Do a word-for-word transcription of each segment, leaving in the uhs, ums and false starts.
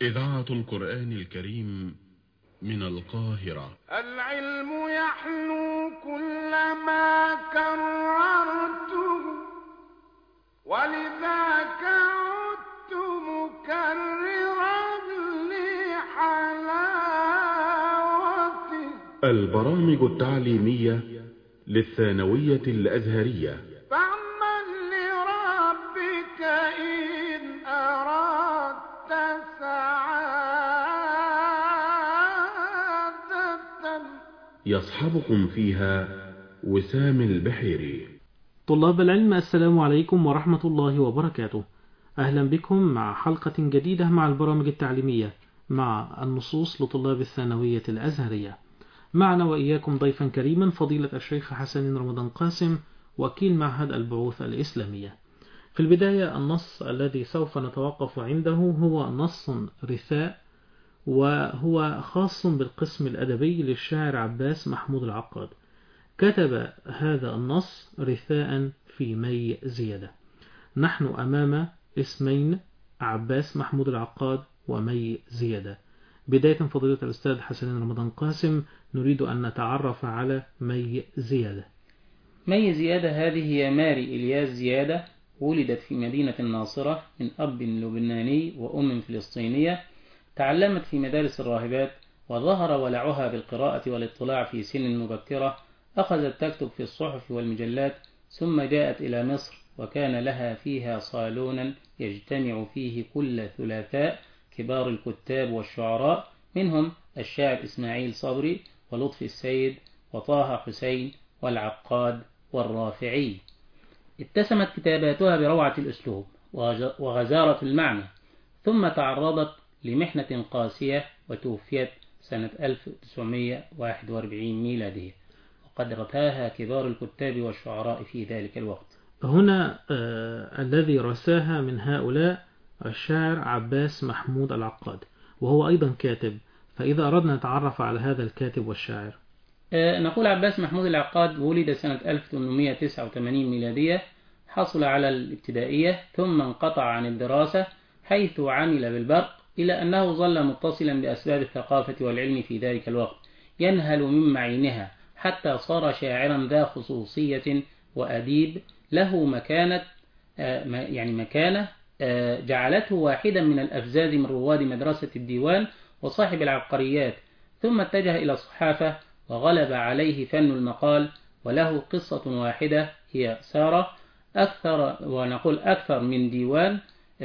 إذاعة القرآن الكريم من القاهرة. العلم يحلو كلما كررته، ولذاك عدت مكررا لحلاوته. البرامج التعليمية للثانوية الأزهرية. فاعمل لربك إن أردت سعادة. يصحبكم فيها وسام البحيري. طلاب العلم، السلام عليكم ورحمة الله وبركاته. أهلا بكم مع حلقة جديدة مع البرامج التعليمية مع النصوص لطلاب الثانوية الأزهرية. معنا وإياكم ضيفا كريما فضيلة الشيخ حسن رمضان قاسم، وكيل معهد البعوث الإسلامية. في البداية النص الذي سوف نتوقف عنده هو نص رثاء، وهو خاص بالقسم الأدبي للشاعر عباس محمود العقاد. كتب هذا النص رثاء في مي زيادة. نحن أمام اسمين، عباس محمود العقاد ومي زيادة. بداية فضيلة الأستاذ حسن رمضان قاسم، نريد أن نتعرف على مي زيادة. مي زيادة هذه هي ماري إلياس زيادة، ولدت في مدينة الناصرة من أب لبناني وأم فلسطينية. تعلمت في مدارس الراهبات، وظهر ولعها بالقراءة والاطلاع في سن مبكرة. أخذت تكتب في الصحف والمجلات، ثم جاءت إلى مصر، وكان لها فيها صالونا يجتمع فيه كل ثلاثاء كبار الكتاب والشعراء، منهم الشاعر إسماعيل صبري ولطفي السيد وطه حسين والعقاد والرافعي. اتسمت كتاباتها بروعة الأسلوب وغزارة المعنى، ثم تعرضت لمحنة قاسية وتوفيت سنة ألف وتسعمائة وواحد وأربعين ميلادية، وقد رثاها كبار الكتاب والشعراء في ذلك الوقت. هنا آه الذي رثاها من هؤلاء الشاعر عباس محمود العقاد، وهو أيضا كاتب. فإذا أردنا نتعرف على هذا الكاتب والشاعر، آه نقول عباس محمود العقاد ولد سنة ألف وثمانمائة وتسعة وثمانين ميلادية. حصل على الابتدائية ثم انقطع عن الدراسة حيث عمل بالبرق، إلى أنه ظل متصلا بأسباب الثقافة والعلم في ذلك الوقت، ينهل من معينها حتى صار شاعرا ذا خصوصية وأديب له مكانة يعني مكانة جعلته واحدا من الأفزاز من رواد مدرسة الديوان وصاحب العبقريات. ثم اتجه إلى الصحافة وغلب عليه فن المقال، وله قصة واحدة هي سارة، أكثر ونقول أكثر من ديوان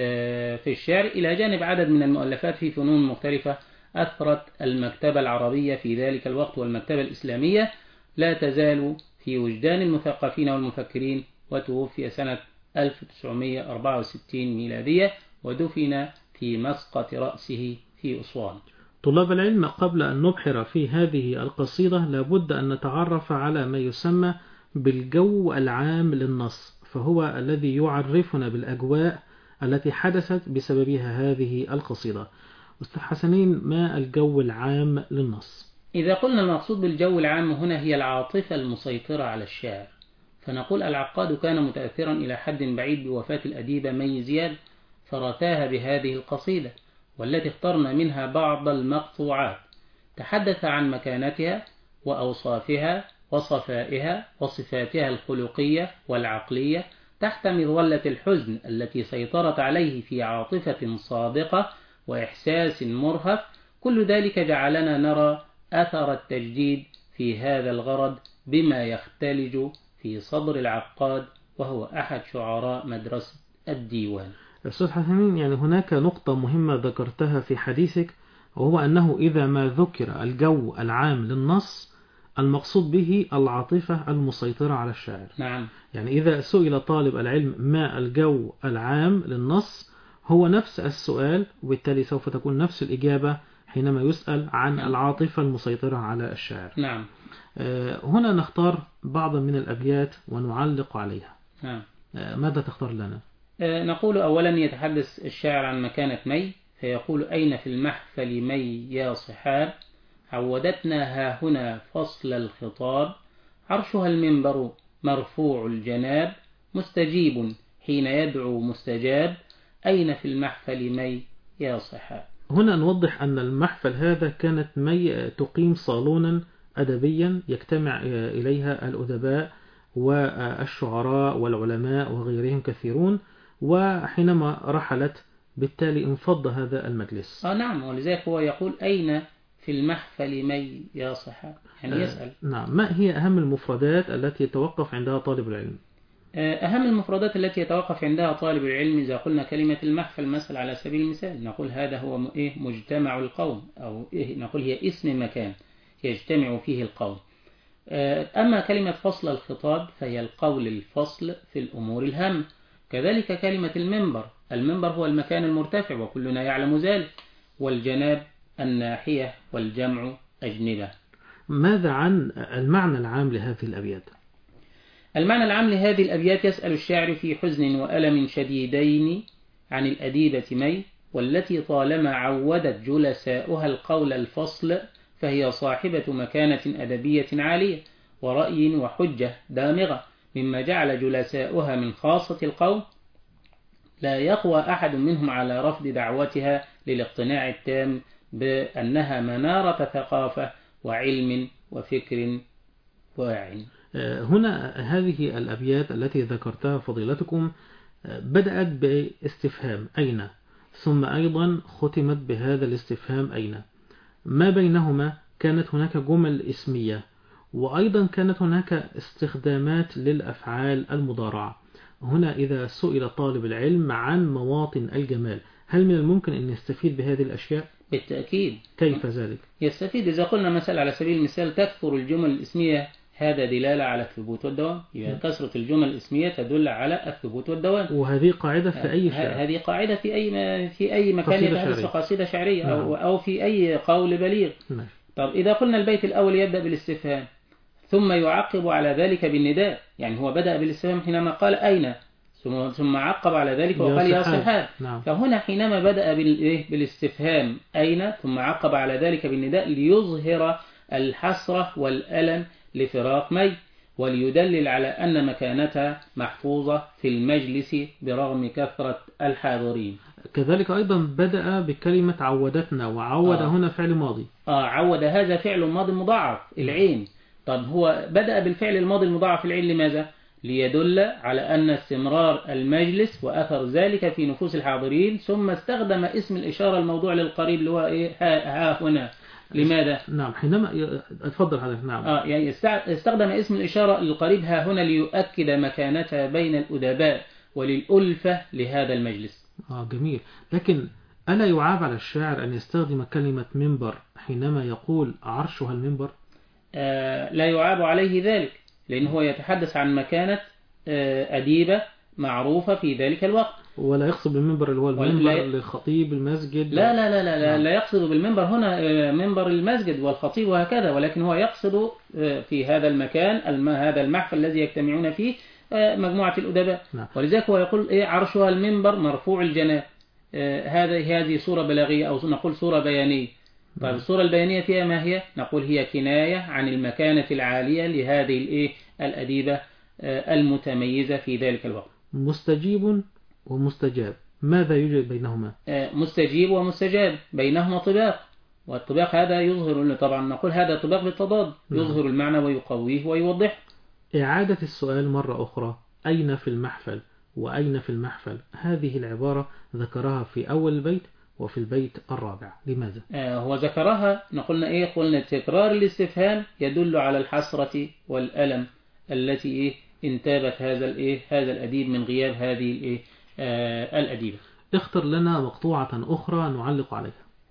في الشعر، إلى جانب عدد من المؤلفات في فنون مختلفة أثرت المكتبة العربية في ذلك الوقت والمكتبة الإسلامية، لا تزال في وجدان المثقفين والمفكرين. وتوفي سنة ألف وتسعمائة وأربعة وستين ميلادية، ودفن في مسقط رأسه في أسوان. طلاب العلم، قبل أن نبحر في هذه القصيدة لابد أن نتعرف على ما يسمى بالجو العام للنص، فهو الذي يعرفنا بالأجواء التي حدثت بسببها هذه القصيدة. أستاذ حسنين، ما الجو العام للنص؟ إذا قلنا المقصود بالجو العام هنا هي العاطفة المسيطرة على الشاعر، فنقول العقاد كان متأثرا إلى حد بعيد بوفاة الأديبة مي زياد، فرثاها بهذه القصيدة، والتي اخترنا منها بعض المقطوعات. تحدث عن مكانتها وأوصافها وصفائها وصفاتها الخلقية والعقلية تحت مظلة الحزن التي سيطرت عليه في عاطفة صادقة وإحساس مرهف. كل ذلك جعلنا نرى أثر التجديد في هذا الغرض بما يختلج في صدر العقاد، وهو أحد شعراء مدرسة الديوان. أستاذ حسنين، يعني هناك نقطة مهمة ذكرتها في حديثك، وهو أنه إذا ما ذكر الجو العام للنص المقصود به العاطفة المسيطرة على الشاعر. نعم. يعني إذا سئل طالب العلم ما الجو العام للنص هو نفس السؤال، وبالتالي سوف تكون نفس الإجابة حينما يسأل عن نعم. العاطفة المسيطرة على الشاعر. نعم. هنا نختار بعضا من الأبيات ونعلق عليها. نعم. ماذا تختار لنا؟ نقول أولا يتحدث الشاعر عن مكانة مي، فيقول: أين في المحفل مي يا صحاب، عودتنا ها هنا فصل الخطاب، عرشها المنبر مرفوع الجناب، مستجيب حين يدعو مستجاب، أين في المحفل مي يا صحاب. هنا نوضح أن المحفل هذا كانت مي تقيم صالونا أدبيا يجتمع إليها الأدباء والشعراء والعلماء وغيرهم كثيرون، وحينما رحلت بالتالي انفض هذا المجلس. آه نعم، ولذلك هو يقول أين في المحفل مي يا صحاب، يعني آه يسأل. نعم. ما هي أهم المفردات التي يتوقف عندها طالب العلم؟ أهم المفردات التي يتوقف عندها طالب العلم إذا قلنا كلمة المحفل مثلا على سبيل المثال نقول هذا هو إيه مجتمع القوم، أو إيه نقول هي اسم مكان يجتمع فيه القوم. أما كلمة فصل الخطاب فهي القول الفصل في الأمور الهامة. كذلك كلمة المنبر، المنبر هو المكان المرتفع وكلنا يعلم ذلك، والجناب الناحية والجمع أجنبة. ماذا عن المعنى العام لهذه الأبيات؟ المعنى العام لهذه الأبيات يسأل الشاعر في حزن وألم شديدين عن الأديبة مي، والتي طالما عودت جلساؤها القول الفصل فهي صاحبة مكانة أدبية عالية ورأي وحجة دامغة، مما جعل جلساؤها من خاصة القوم لا يقوى أحد منهم على رفض دعوتها للاقتناع التام بأنها منارة ثقافة وعلم وفكر واع. هنا هذه الأبيات التي ذكرتها فضيلتكم بدأت باستفهام أين، ثم أيضا ختمت بهذا الاستفهام أين. ما بينهما كانت هناك جمل اسمية، وأيضا كانت هناك استخدامات للأفعال المضارعة. هنا إذا سئل طالب العلم عن مواطن الجمال، هل من الممكن أن يستفيد بهذه الأشياء؟ بالتأكيد. كيف ذلك؟ يستفيد إذا قلنا مثلا على سبيل المثال تكثر الجمل الاسمية، هذا دلالة على الثبوت والدوام. يعني كثرة الجمل الاسمية تدل على الثبوت والدوام، وهذه قاعدة في أي شعر. هذه قاعدة في أي في أي مكان يتحدث قصيدة شعرية أو أو في أي قول بليغ. نعم. طب إذا قلنا البيت الأول يبدأ بالاستفهام ثم يعقب على ذلك بالنداء، يعني هو بدأ بالاستفهام حينما قال أين، ثم عقب على ذلك وقال يا صحاب. نعم. فهنا حينما بدأ بالاستفهام أين ثم عقب على ذلك بالنداء ليظهر الحسرة والألم لفراق مي، وليدلل على أن مكانتها محفوظة في المجلس برغم كثرة الحاضرين. كذلك أيضا بدأ بكلمة عودتنا، وعود آه. هنا فعل ماضي. آه عود هذا فعل ماضي مضاعف العين. طب هو بدأ بالفعل الماضي المضاعف العين لماذا؟ ليدل على أن استمرار المجلس وأثر ذلك في نفوس الحاضرين، ثم استخدم اسم الإشارة الموضوع للقريب اللي هو إيه ها, ها هنا. لماذا؟ نعم حينما اتفضل حضرتك. نعم. آه يعني استخدم اسم الإشارة للقريب ها هنا ليؤكد مكانتها بين الأدباء وللألفة لهذا المجلس. آه جميل. لكن ألا يعاب على الشاعر أن يستخدم كلمة منبر حينما يقول عرشها المنبر؟ آه لا يعاب عليه ذلك، لأنه هو يتحدث عن مكانة آه أديبة معروفة في ذلك الوقت. ولا يقصد بالمنبر اللي هو المنبر للخطيب المسجد. لا لا لا لا, لا, لا يقصد بالمنبر هنا منبر المسجد والخطيب وهكذا، ولكن هو يقصد في هذا المكان هذا المحفل الذي يجتمعون فيه مجموعة الأدباء. نعم. ولذلك هو يقول إيه عرشها المنبر مرفوع الجناب. هذه هذه صورة بلاغية أو نقول صورة بيانية. طيب الصورة البيانية فيها ما هي؟ نقول هي كناية عن المكانة العالية لهذه الإيه الأديبة المتميزة في ذلك الوقت. مستجيب ومستجاب، ماذا يوجد بينهما؟ مستجيب ومستجاب بينهما طباق، والطباق هذا يظهر، طبعا نقول هذا طباق بالتضاد، يظهر المعنى ويقويه ويوضحه. إعادة السؤال مرة أخرى، أين في المحفل وأين في المحفل، هذه العبارة ذكرها في أول البيت وفي البيت الرابع، لماذا؟ آه هو ذكرها نقولنا إيه قلنا تكرار الاستفهام يدل على الحسرة والألم التي إيه انتابت هذا الإيه هذا الأديب من غياب هذه الإيه آه الأديبة. اختر لنا مقطوعة أخرى نعلق عليها.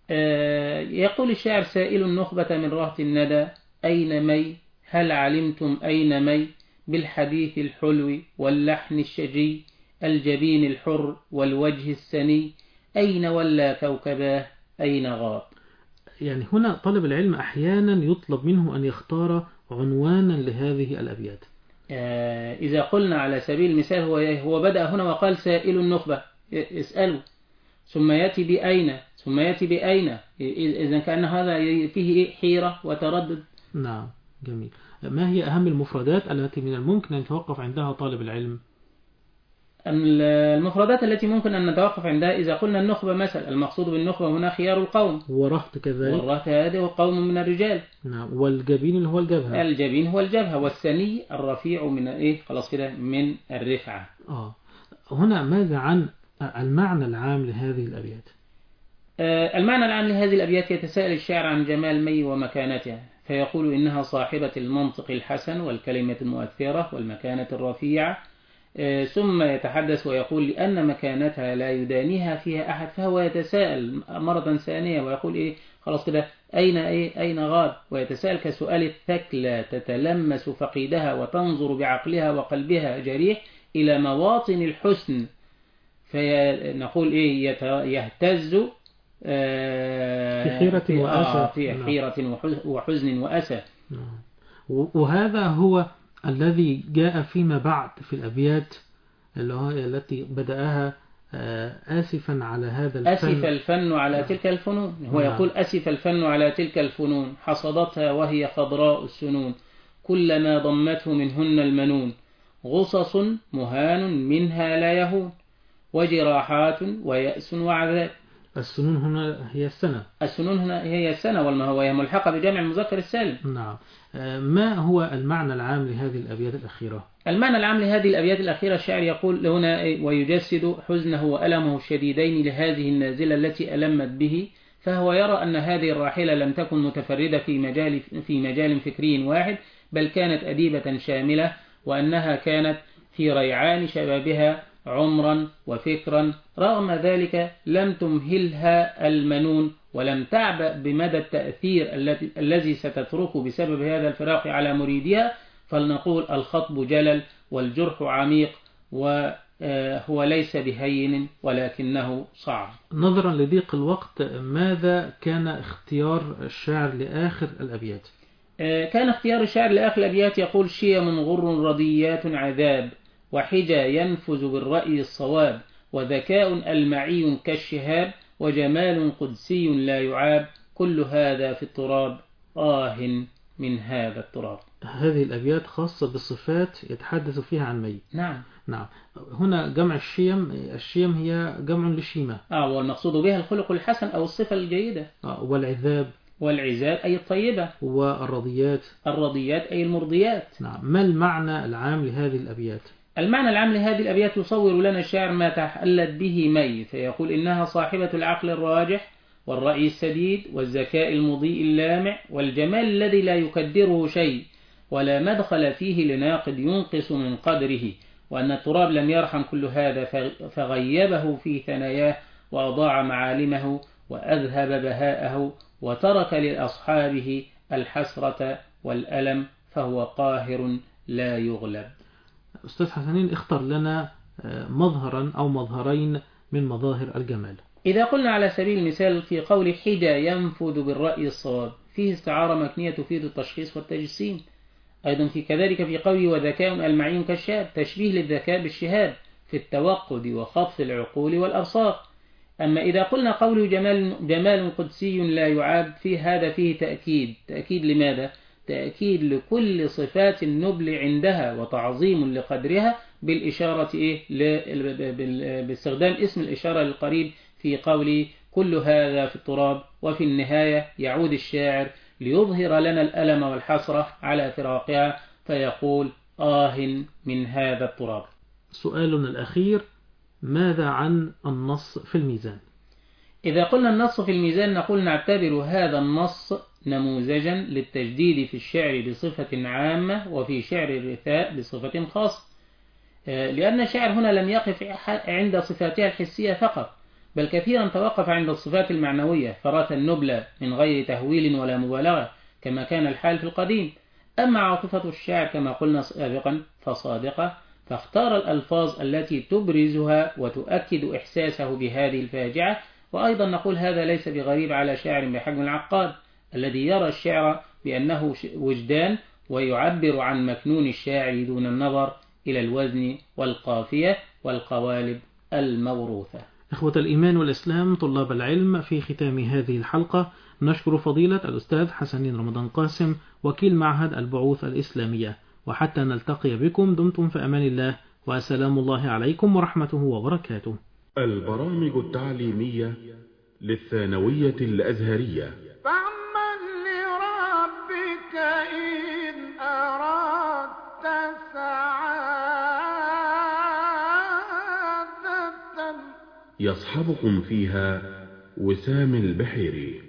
آه يقول الشاعر سائل النخبة من رهة الندى أين مي، هل علمتم أين مي، بالحديث الحلو واللحن الشجي، الجبين الحر والوجه السني، أين ولا كوكباه أين غاب. يعني هنا طالب العلم أحيانا يطلب منه أن يختار عنوانا لهذه الأبيات. آه إذا قلنا على سبيل المثال هو هو بدأ هنا وقال سائل النخبة اسألوا، ثم يأتي بأين ثم يأتي بأين، إذا كان هذا فيه حيرة وتردد. نعم جميل. ما هي أهم المفردات التي من الممكن أن يتوقف عندها طالب العلم؟ المفردات التي ممكن أن نتوقف عندها إذا قلنا النخبة مثلا، المقصود بالنخبة هنا خيار القوم، ورهط كذلك، والرهط هذا قوم من الرجال. نعم. والجبين اللي هو الجبهة، الجبين هو الجبهة، والثني الرفيع من إيه خلاص كده من الرفعة. آه هنا ماذا عن المعنى العام لهذه الأبيات؟ آه المعنى العام لهذه الأبيات يتساءل الشاعر عن جمال مي ومكانتها، فيقول إنها صاحبة المنطق الحسن والكلمة المؤثرة والمكانة الرفيعة، آه ثم يتحدث ويقول لأن مكانتها لا يدانيها فيها أحد، فهو يتساءل مرة ثانية ويقول إيه خلاص كده أين إيه أين غاب، ويتساءل كسؤال الثكلى تتلمس فقيدها وتنظر بعقلها وقلبها جريح إلى مواطن الحسن، فنقول إيه يهتز في حيرة وأسى، في حيرة وحزن وأسى. وهذا هو الذي جاء فيما بعد في الأبيات التي بدأها آسفا على هذا الفن، أسف الفن على تلك الفنون. هو يقول أسف الفن على تلك الفنون، حصدتها وهي خضراء السنون، كلما ضمته منهن المنون، غصص مهان منها لا يهون، وجراحات ويأس وعذاب. السنون هنا هي السنة، السنون هنا هي السنة، وهي ملحقة بجمع المذكر السالم. نعم. ما هو المعنى العام لهذه الأبيات الأخيرة؟ المعنى العام لهذه الأبيات الأخيرة الشاعر يقول هنا ويجسد حزنه وألمه الشديدين لهذه النازلة التي ألمت به، فهو يرى أن هذه الراحلة لم تكن متفردة في مجال في مجال فكري واحد، بل كانت أديبة شاملة، وأنها كانت في ريعان شبابها عمرا وفكرا، رغم ذلك لم تمهلها المنون، ولم تعبأ بمدى التأثير الذي ستتركه بسبب هذا الفراق على مريدها، فلنقول الخطب جلل والجرح عميق، وهو ليس بهين ولكنه صعب. نظرا لضيق الوقت، ماذا كان اختيار الشاعر لآخر الأبيات؟ كان اختيار الشاعر لآخر الأبيات يقول شيم غر رضيات عذاب، وحجى ينفذ بالرأي الصواب، وذكاء ألمعي كالشهاب، وجمال قدسي لا يعاب، كل هذا في التراب، آه من هذا التراب. هذه الأبيات خاصة بالصفات يتحدث فيها عن مي. نعم. نعم. هنا جمع الشيم، الشيم هي جمع لشيمة، آه والمقصود بها الخلق الحسن أو الصفة الجيدة. آه والعذاب، والعذاب أي الطيبة، والرضيات، الرضيات أي المرضيات. نعم. ما المعنى العام لهذه الأبيات؟ المعنى العام لهذه الأبيات يصور لنا الشاعر ما تحلت به مي، فيقول إنها صاحبة العقل الراجح والرأي السديد والذكاء المضيء اللامع والجمال الذي لا يكدره شيء ولا مدخل فيه لناقد ينقص من قدره، وأن التراب لم يرحم كل هذا فغيبه في ثناياه وأضاع معالمه وأذهب بهاءه وترك لأصحابه الحسرة والألم، فهو قاهر لا يغلب. أستاذ حسنين، اختر لنا مظهرا أو مظهرين من مظاهر الجمال. إذا قلنا على سبيل المثال في قول حجى ينفذ بالرأي الصواب، فيه استعارة مكنية تفيد التشخيص والتجسيم. أيضا في كذلك في قوله وذكاء ألمعي كالشهاب، تشبيه للذكاء بالشهاب في التوقد وخطف العقول والأبصار. أما إذا قلنا قوله جمال, جمال قدسي لا يعاب، في هذا فيه تأكيد. تأكيد لماذا؟ تأكيد لكل صفات النبل عندها وتعظيم لقدرها بالإشارة إيه؟ باستخدام اسم الإشارة للقريب في قول كل هذا في التراب. وفي النهاية يعود الشاعر ليظهر لنا الألم والحسرة على فراقها، فيقول آه من هذا التراب. سؤالنا الأخير، ماذا عن النص في الميزان؟ إذا قلنا النص في الميزان نقول نعتبر هذا النص نموذجا للتجديد في الشعر بصفة عامة وفي شعر الرثاء بصفة خاصة، لأن الشاعر هنا لم يقف عند صفاتها الحسية فقط، بل كثيرا توقف عند الصفات المعنوية، فرث النبلة من غير تهويل ولا مبالغة كما كان الحال في القديم. أما عاطفة الشاعر كما قلنا سابقا فصادقة، فاختار الألفاظ التي تبرزها وتؤكد إحساسه بهذه الفاجعة. وأيضا نقول هذا ليس بغريب على شاعر بحجم العقاد الذي يرى الشعر بأنه وجدان ويعبر عن مكنون الشاعر دون النظر إلى الوزن والقافية والقوالب الموروثة. إخوة الإيمان والإسلام، طلاب العلم، في ختام هذه الحلقة نشكر فضيلة الأستاذ حسنين رمضان قاسم وكيل معهد البعوث الإسلامية، وحتى نلتقي بكم دمتم في أمان الله، وسلام الله عليكم ورحمته وبركاته. البرامج التعليمية للثانوية الأزهرية. فاعمل لربك إن أردت سعادة. يصحبكم فيها وسام البحيري.